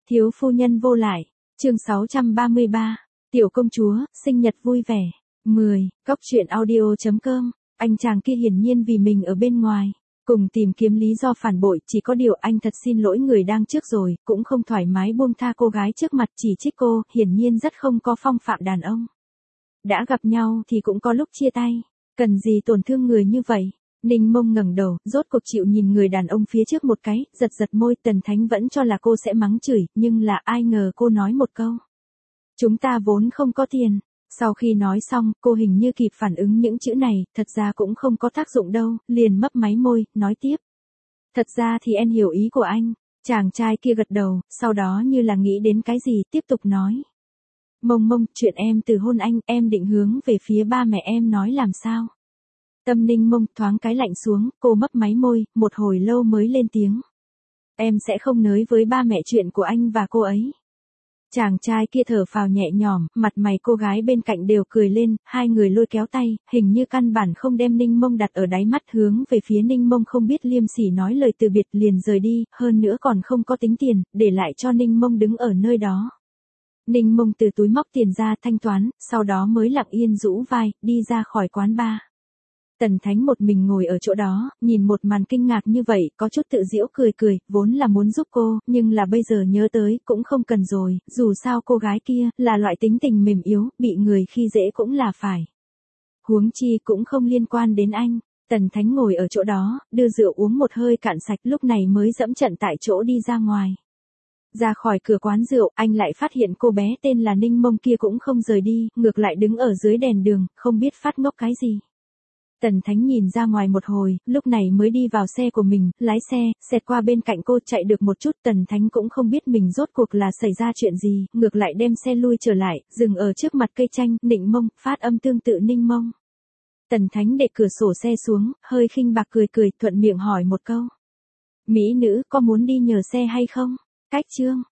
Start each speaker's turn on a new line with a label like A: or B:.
A: Thiếu phu nhân vô lại, chương 633, tiểu công chúa, sinh nhật vui vẻ. 10, Cóc truyện audio.com, anh chàng kia hiển nhiên vì mình ở bên ngoài, cùng tìm kiếm lý do phản bội, chỉ có điều anh thật xin lỗi người đang trước rồi, cũng không thoải mái buông tha cô gái trước mặt chỉ trích cô, hiển nhiên rất không có phong phạm đàn ông. Đã gặp nhau thì cũng có lúc chia tay, cần gì tổn thương người như vậy. Ninh Mông ngẩng đầu, rốt cuộc chịu nhìn người đàn ông phía trước một cái, giật giật môi. Tần Thánh vẫn cho là cô sẽ mắng chửi, nhưng là ai ngờ cô nói một câu. Chúng ta vốn không có tiền. Sau khi nói xong, cô hình như kịp phản ứng những chữ này, thật ra cũng không có tác dụng đâu, liền mấp máy môi, nói tiếp. Thật ra thì em hiểu ý của anh. Chàng trai kia gật đầu, sau đó như là nghĩ đến cái gì, tiếp tục nói. Mông, chuyện em từ hôn anh, em định hướng về phía ba mẹ em nói làm sao? Tâm Ninh Mông thoáng cái lạnh xuống, cô mấp máy môi, một hồi lâu mới lên tiếng. Em sẽ không nói với ba mẹ chuyện của anh và cô ấy. Chàng trai kia thở phào nhẹ nhõm, mặt mày cô gái bên cạnh đều cười lên, hai người lôi kéo tay, hình như căn bản không đem Ninh Mông đặt ở đáy mắt, hướng về phía Ninh Mông không biết liêm sỉ nói lời từ biệt liền rời đi, hơn nữa còn không có tính tiền, để lại cho Ninh Mông đứng ở nơi đó. Ninh Mông từ túi móc tiền ra thanh toán, sau đó mới lặng yên rũ vai, đi ra khỏi quán bar. Tần Thánh một mình ngồi ở chỗ đó, nhìn một màn kinh ngạc như vậy, có chút tự giễu cười, vốn là muốn giúp cô, nhưng là bây giờ nhớ tới, cũng không cần rồi, dù sao cô gái kia, là loại tính tình mềm yếu, bị người khi dễ cũng là phải. Huống chi cũng không liên quan đến anh. Tần Thánh ngồi ở chỗ đó, đưa rượu uống một hơi cạn sạch, lúc này mới dẫm trận tại chỗ đi ra ngoài. Ra khỏi cửa quán rượu, anh lại phát hiện cô bé tên là Ninh Mông kia cũng không rời đi, ngược lại đứng ở dưới đèn đường, không biết phát ngốc cái gì. Tần Thánh nhìn ra ngoài một hồi, lúc này mới đi vào xe của mình, lái xe, xẹt qua bên cạnh cô chạy được một chút. Tần Thánh cũng không biết mình rốt cuộc là xảy ra chuyện gì, ngược lại đem xe lui trở lại, dừng ở trước mặt cây chanh, Ninh Mông, phát âm tương tự Ninh Mông. Tần Thánh để cửa sổ xe xuống, hơi khinh bạc cười, thuận miệng hỏi một câu. Mỹ nữ có muốn đi nhờ xe hay không? Cách chương.